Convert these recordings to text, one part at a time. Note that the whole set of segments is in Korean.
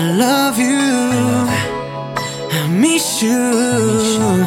love you, I miss you.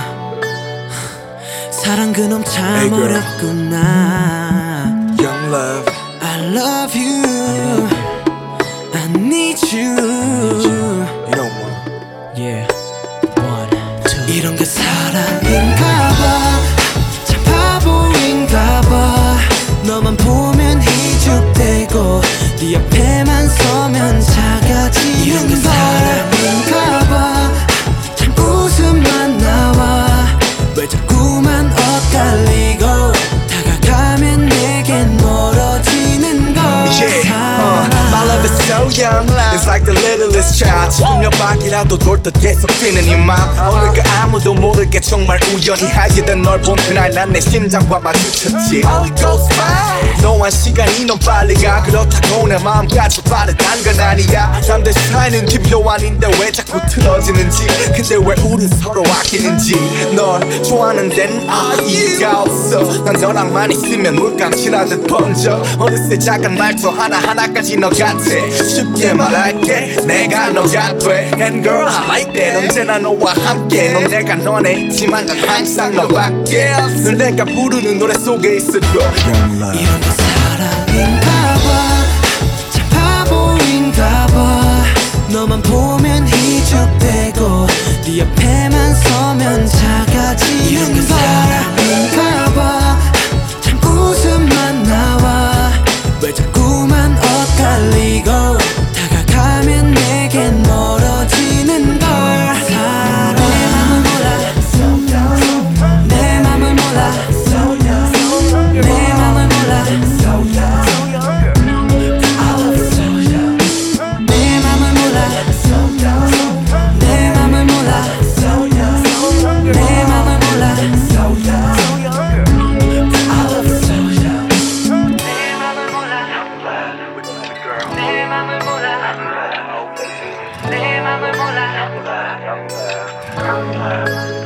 사랑 그놈 참 어렵구나. Young love, I love you, I need you. you know what? Yeah, 1, 2. 이런 게 사랑인가봐. 참 바보인가봐. 너만 보면 희죽대고 네 옆에만 서면 작아지는 이런 게 사랑인가봐. 참 웃음만 나와. 왜 자꾸만 엇갈리고 다가가면 내겐 멀어지는 걸. My love is so young, it's like the littlest child. 지금 몇 바퀴라도 돌듯 계속 뛰는 이 맘. 어느 그 아무도 모르게 정말 우연히 하게 된 널 본 그날 난 내 심장과 마주쳤지. All it goes by. 너와 시간이 너무 빨리 가. 그렇다고 내 마음까지 빠르단 건 아니야. 남들 사이는 뒷표 아닌데 왜 자꾸 틀어지는지. 근데 왜 우린 서로 아끼는지. 널 좋아하는 데는 이유가 없어. 난 너랑만 있으면 물감칠하듯 번져. 어느새 작은 말투 하나하나까지 너 같아. 쉽게 말할게 내가 너가 돼. And girl I like that. 언제나 너와 함께. 넌 내가 너네 있지만 난 항상 너밖에 없어. 내가 부르는 노래 속에 있을 거. 이런 게 사랑인가봐. 참 바보인가봐. 너만 보면 희죽대고 네 옆에만 서면 작아지는 이런 게 사랑인가봐. 참 웃음만 나와. 왜 자꾸만 엇갈리고 다가가면 내겐 멀어지는 걸. 내 맘을 몰라. 내 맘을 몰라. 내 맘을 몰라. 내 맘을 몰라. 내 맘을 몰라. 내 맘을 몰라. 내 맘을 몰라. 내 맘을 몰라.